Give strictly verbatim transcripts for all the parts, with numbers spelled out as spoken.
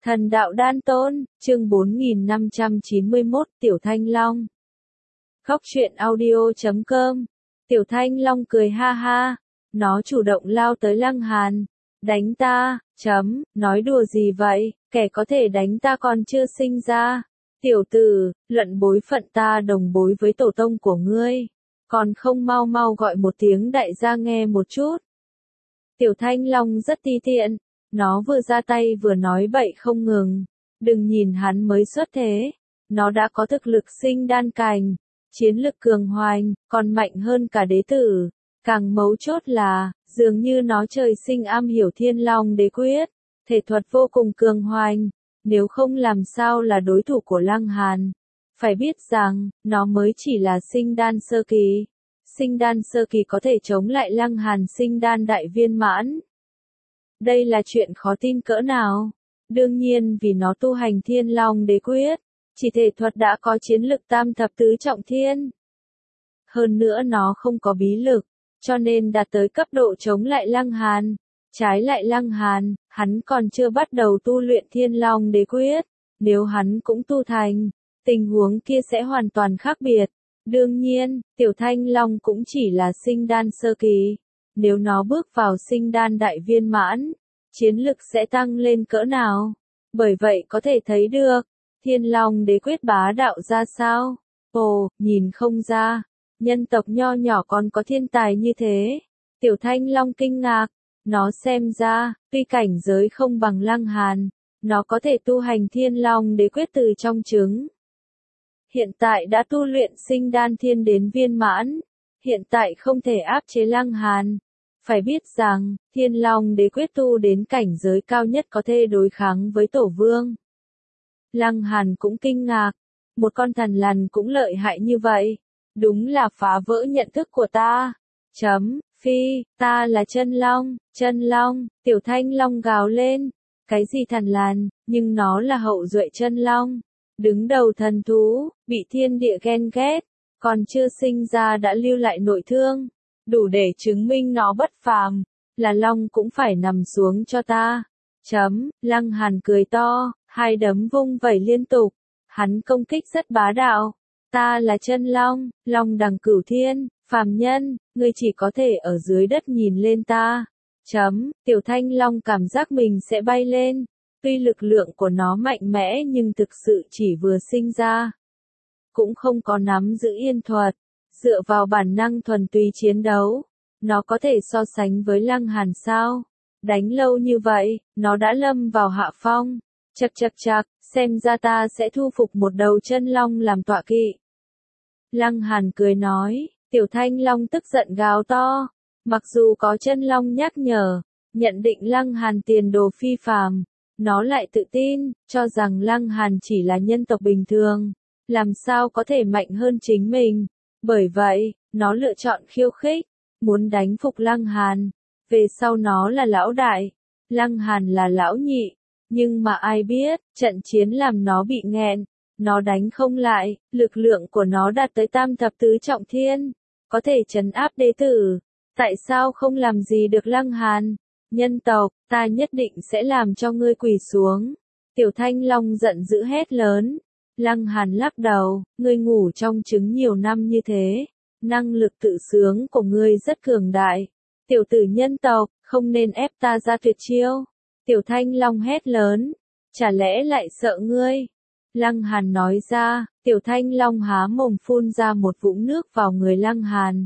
Thần đạo đan tôn, chương bốn nghìn năm trăm chín mươi mốt, Tiểu Thanh Long. Khóc truyện audio chấm com. Tiểu Thanh Long cười ha ha. Nó chủ động lao tới Lăng Hàn. Đánh ta, chấm, nói đùa gì vậy, kẻ có thể đánh ta còn chưa sinh ra. Tiểu tử, luận bối phận ta đồng bối với tổ tông của ngươi. Còn không mau mau gọi một tiếng đại gia nghe một chút. Tiểu Thanh Long rất ti tiện. Nó vừa ra tay vừa nói bậy không ngừng. Đừng nhìn hắn mới xuất thế. Nó đã có thực lực sinh đan cành. Chiến lực cường hoành, còn mạnh hơn cả đế tử. Càng mấu chốt là, dường như nó trời sinh am hiểu Thiên Long đế quyết. Thể thuật vô cùng cường hoành. Nếu không làm sao là đối thủ của Lăng Hàn. Phải biết rằng, nó mới chỉ là sinh đan sơ kỳ. Sinh đan sơ kỳ có thể chống lại Lăng Hàn sinh đan đại viên mãn. Đây là chuyện khó tin cỡ nào. Đương nhiên vì nó tu hành Thiên Long đế quyết, chỉ thể thuật đã có chiến lực tam thập tứ trọng thiên. Hơn nữa nó không có bí lực, cho nên đạt tới cấp độ chống lại Lăng Hàn. Trái lại Lăng Hàn, hắn còn chưa bắt đầu tu luyện Thiên Long đế quyết. Nếu hắn cũng tu thành, tình huống kia sẽ hoàn toàn khác biệt. Đương nhiên, Tiểu Thanh Long cũng chỉ là sinh đan sơ kỳ. Nếu nó bước vào sinh đan đại viên mãn, chiến lực sẽ tăng lên cỡ nào. Bởi vậy có thể thấy được, Thiên Long đế quyết bá đạo ra sao. Ồ, nhìn không ra, nhân tộc nho nhỏ còn có thiên tài như thế. Tiểu Thanh Long kinh ngạc, nó xem ra, tuy cảnh giới không bằng Lăng Hàn, nó có thể tu hành Thiên Long đế quyết từ trong trứng. Hiện tại đã tu luyện sinh đan thiên đến viên mãn, hiện tại không thể áp chế Lăng Hàn. Phải biết rằng, Thiên Long đế quyết tu đến cảnh giới cao nhất có thể đối kháng với Tổ Vương. Lăng Hàn cũng kinh ngạc, một con thần lằn cũng lợi hại như vậy, đúng là phá vỡ nhận thức của ta. Chấm, phi, ta là chân long, chân long, Tiểu Thanh Long gào lên, cái gì thần lằn, nhưng nó là hậu duệ chân long, đứng đầu thần thú, bị thiên địa ghen ghét, còn chưa sinh ra đã lưu lại nội thương. Đủ để chứng minh nó bất phàm, là long cũng phải nằm xuống cho ta. Chấm, Lăng Hàn cười to, hai đấm vung vẩy liên tục, hắn công kích rất bá đạo. Ta là chân long, long đằng cửu thiên, phàm nhân, ngươi chỉ có thể ở dưới đất nhìn lên ta. Chấm, Tiểu Thanh Long cảm giác mình sẽ bay lên, tuy lực lượng của nó mạnh mẽ nhưng thực sự chỉ vừa sinh ra. Cũng không có nắm giữ yên thuật. Dựa vào bản năng thuần túy chiến đấu, nó có thể so sánh với Lăng Hàn sao? Đánh lâu như vậy, nó đã lâm vào hạ phong. Chậc chậc chậc, xem ra ta sẽ thu phục một đầu chân long làm tọa kỵ. Lăng Hàn cười nói, Tiểu Thanh Long tức giận gào to. Mặc dù có chân long nhắc nhở, nhận định Lăng Hàn tiền đồ phi phàm, nó lại tự tin, cho rằng Lăng Hàn chỉ là nhân tộc bình thường, làm sao có thể mạnh hơn chính mình. Bởi vậy, nó lựa chọn khiêu khích, muốn đánh phục Lăng Hàn. Về sau nó là lão đại, Lăng Hàn là lão nhị. Nhưng mà ai biết, trận chiến làm nó bị nghẹn, nó đánh không lại, lực lượng của nó đạt tới tam thập tứ trọng thiên, có thể trấn áp đế tử. Tại sao không làm gì được Lăng Hàn? Nhân tộc, ta nhất định sẽ làm cho ngươi quỳ xuống. Tiểu Thanh Long giận dữ hét lớn. Lăng Hàn lắc đầu, ngươi ngủ trong trứng nhiều năm như thế, năng lực tự sướng của ngươi rất cường đại. Tiểu tử nhân tộc, không nên ép ta ra tuyệt chiêu. Tiểu Thanh Long hét lớn, chả lẽ lại sợ ngươi? Lăng Hàn nói ra, Tiểu Thanh Long há mồm phun ra một vũng nước vào người Lăng Hàn.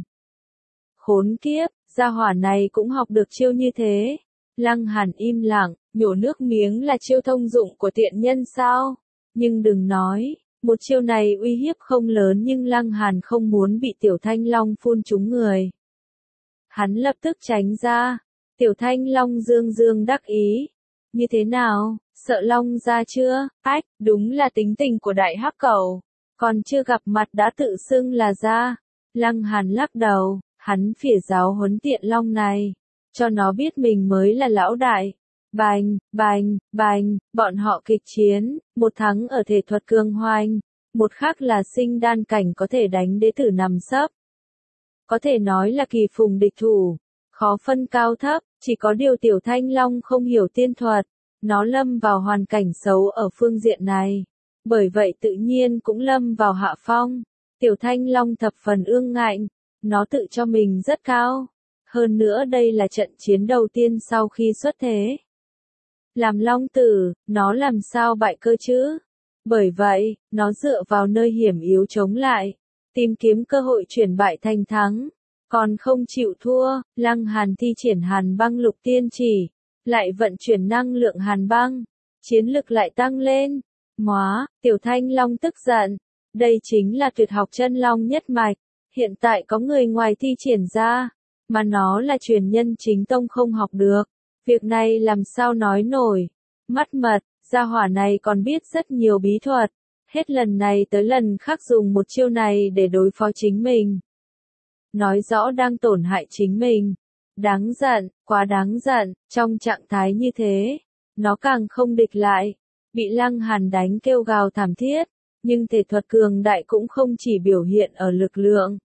Khốn kiếp, gia hỏa này cũng học được chiêu như thế. Lăng Hàn im lặng, nhổ nước miếng là chiêu thông dụng của tiện nhân sao? Nhưng đừng nói, một chiêu này uy hiếp không lớn nhưng Lăng Hàn không muốn bị Tiểu Thanh Long phun trúng người. Hắn lập tức tránh ra. Tiểu Thanh Long dương dương đắc ý. Như thế nào, sợ long ra chưa? Ách, đúng là tính tình của đại hắc cẩu. Còn chưa gặp mặt đã tự xưng là ra. Lăng Hàn lắc đầu, hắn phỉa giáo huấn tiện long này, cho nó biết mình mới là lão đại. Bành, bành, bành, bọn họ kịch chiến, một thắng ở thể thuật cường hoành, một khác là sinh đan cảnh có thể đánh đế tử nằm sấp. Có thể nói là kỳ phùng địch thủ, khó phân cao thấp, chỉ có điều Tiểu Thanh Long không hiểu tiên thuật, nó lâm vào hoàn cảnh xấu ở phương diện này. Bởi vậy tự nhiên cũng lâm vào hạ phong. Tiểu Thanh Long thập phần ương ngạnh, nó tự cho mình rất cao. Hơn nữa đây là trận chiến đầu tiên sau khi xuất thế. Làm Long Tử, nó làm sao bại cơ chứ? Bởi vậy, nó dựa vào nơi hiểm yếu chống lại, tìm kiếm cơ hội chuyển bại thành thắng. Còn không chịu thua, Lăng Hàn thi triển Hàn Băng Lục Tiên Chỉ, lại vận chuyển năng lượng Hàn Băng, chiến lực lại tăng lên. Móa, Tiểu Thanh Long tức giận. Đây chính là tuyệt học chân long nhất mạch, hiện tại có người ngoài thi triển ra, mà nó là truyền nhân chính tông không học được. Việc này làm sao nói nổi. Mắt mật, gia hỏa này còn biết rất nhiều bí thuật, hết lần này tới lần khác dùng một chiêu này để đối phó chính mình. Nói rõ đang tổn hại chính mình. Đáng giận, quá đáng giận, trong trạng thái như thế, nó càng không địch lại. Bị Lăng Hàn đánh kêu gào thảm thiết, nhưng thể thuật cường đại cũng không chỉ biểu hiện ở lực lượng.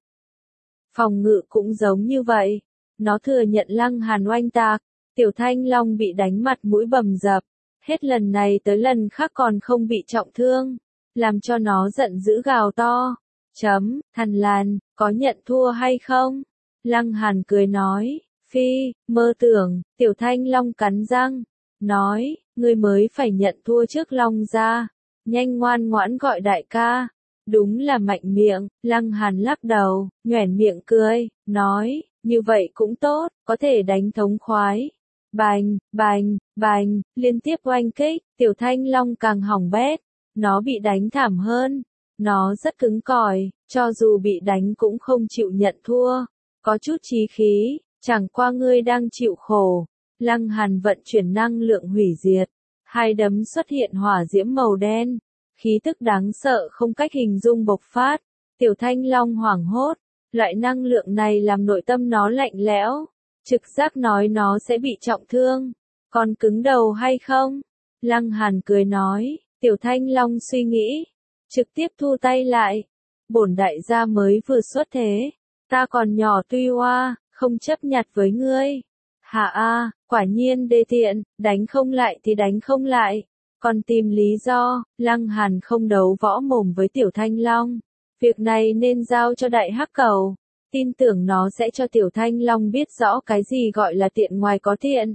Phòng ngự cũng giống như vậy, nó thừa nhận Lăng Hàn oanh tạc, Tiểu Thanh Long bị đánh mặt mũi bầm dập, hết lần này tới lần khác còn không bị trọng thương, làm cho nó giận dữ gào to. Chấm, Thằn Lằn, có nhận thua hay không? Lăng Hàn cười nói, phi, mơ tưởng. Tiểu Thanh Long cắn răng, nói, ngươi mới phải nhận thua trước Long gia, nhanh ngoan ngoãn gọi đại ca. Đúng là mạnh miệng. Lăng Hàn lắc đầu, nhoẻn miệng cười, nói, như vậy cũng tốt, có thể đánh thống khoái. Bành, bành, bành, liên tiếp oanh kích, Tiểu Thanh Long càng hỏng bét, nó bị đánh thảm hơn. Nó rất cứng cỏi, cho dù bị đánh cũng không chịu nhận thua, có chút chí khí, chẳng qua ngươi đang chịu khổ. Lăng Hàn vận chuyển năng lượng hủy diệt, hai đấm xuất hiện hỏa diễm màu đen, khí tức đáng sợ không cách hình dung bộc phát. Tiểu Thanh Long hoảng hốt, loại năng lượng này làm nội tâm nó lạnh lẽo, trực giác nói nó sẽ bị trọng thương, còn cứng đầu hay không? Lăng Hàn cười nói, Tiểu Thanh Long suy nghĩ, trực tiếp thu tay lại. Bổn đại gia mới vừa xuất thế, ta còn nhỏ tuy oa, không chấp nhặt với ngươi. Hạ a, quả nhiên đê tiện, đánh không lại thì đánh không lại. Còn tìm lý do, Lăng Hàn không đấu võ mồm với Tiểu Thanh Long. Việc này nên giao cho Đại Hắc Cầu. Tin tưởng nó sẽ cho Tiểu Thanh Long biết rõ cái gì gọi là tiện ngoài có thiện.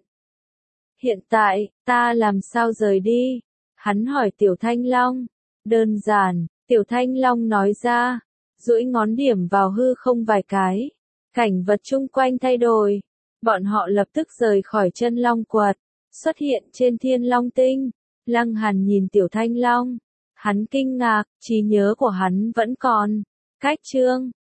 Hiện tại, ta làm sao rời đi? Hắn hỏi Tiểu Thanh Long. Đơn giản, Tiểu Thanh Long nói ra, duỗi ngón điểm vào hư không vài cái. Cảnh vật chung quanh thay đổi. Bọn họ lập tức rời khỏi chân long quật, xuất hiện trên Thiên Long Tinh. Lăng Hàn nhìn Tiểu Thanh Long, hắn kinh ngạc, trí nhớ của hắn vẫn còn. Cách chương